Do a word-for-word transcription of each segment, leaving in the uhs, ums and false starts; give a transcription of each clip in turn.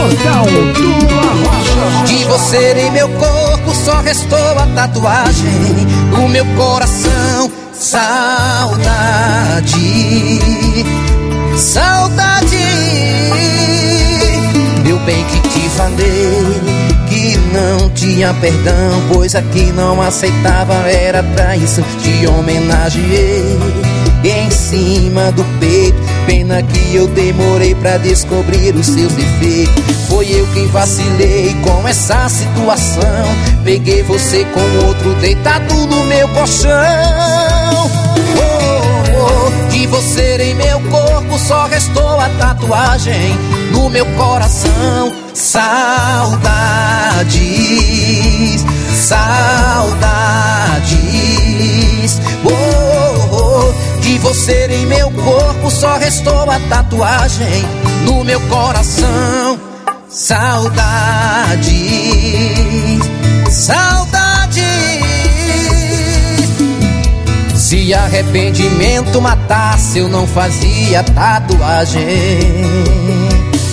Portal do Arrocha. De você em meu corpo só restou a tatuagem. No meu coração, saudade. Saudade. Meu bem, que te falei que não tinha perdão, pois aqui não aceitava, era traição. Te homenageei em cima do peito. Pena que eu demorei pra descobrir os seus defeitos. Foi eu quem vacilei com essa situação. Peguei você com outro deitado no meu colchão. Oh, oh, de você em meu corpo só restou a tatuagem. No meu coração, saudades, saudades. Oh, oh, de você em meu corpo só restou a tatuagem. No meu coração, saudades, saudades. Se arrependimento matasse, eu não fazia tatuagem.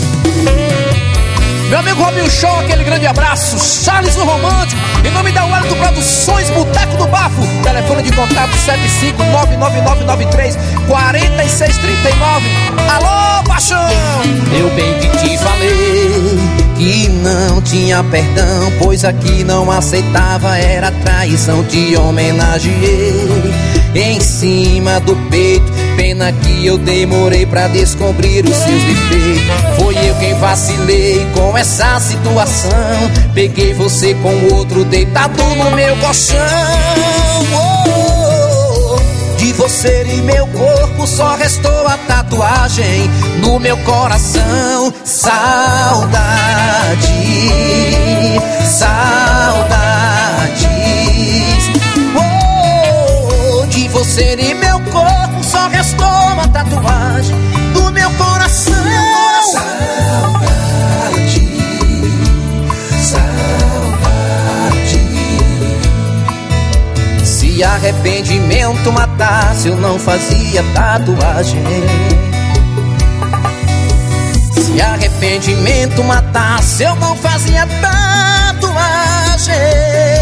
Meu amigo Robinho Show, aquele grande abraço. Charles no Romântico, em nome da Wellington Produções, Boteco do Bafo. Telefone de contato sete cinco nove nove nove nove três quatro seis três nove. Alô, paixão! Eu bem que te falei que não tinha perdão, pois aqui não aceitava, era traição. Te homenageei em cima do peito. Pena que eu demorei pra descobrir os seus defeitos. Foi eu quem vacilei com essa situação. Peguei você com outro deitado no meu colchão. Oh, de você em meu corpo só restou a tatuagem. No meu coração, saudade, saudades. Oh, de você em meu corpo só restou uma tatuagem. No meu coração, saudade, saudade. Se arrependimento matasse, eu não fazia tatuagem. Se arrependimento matasse, eu não fazia tatuagem.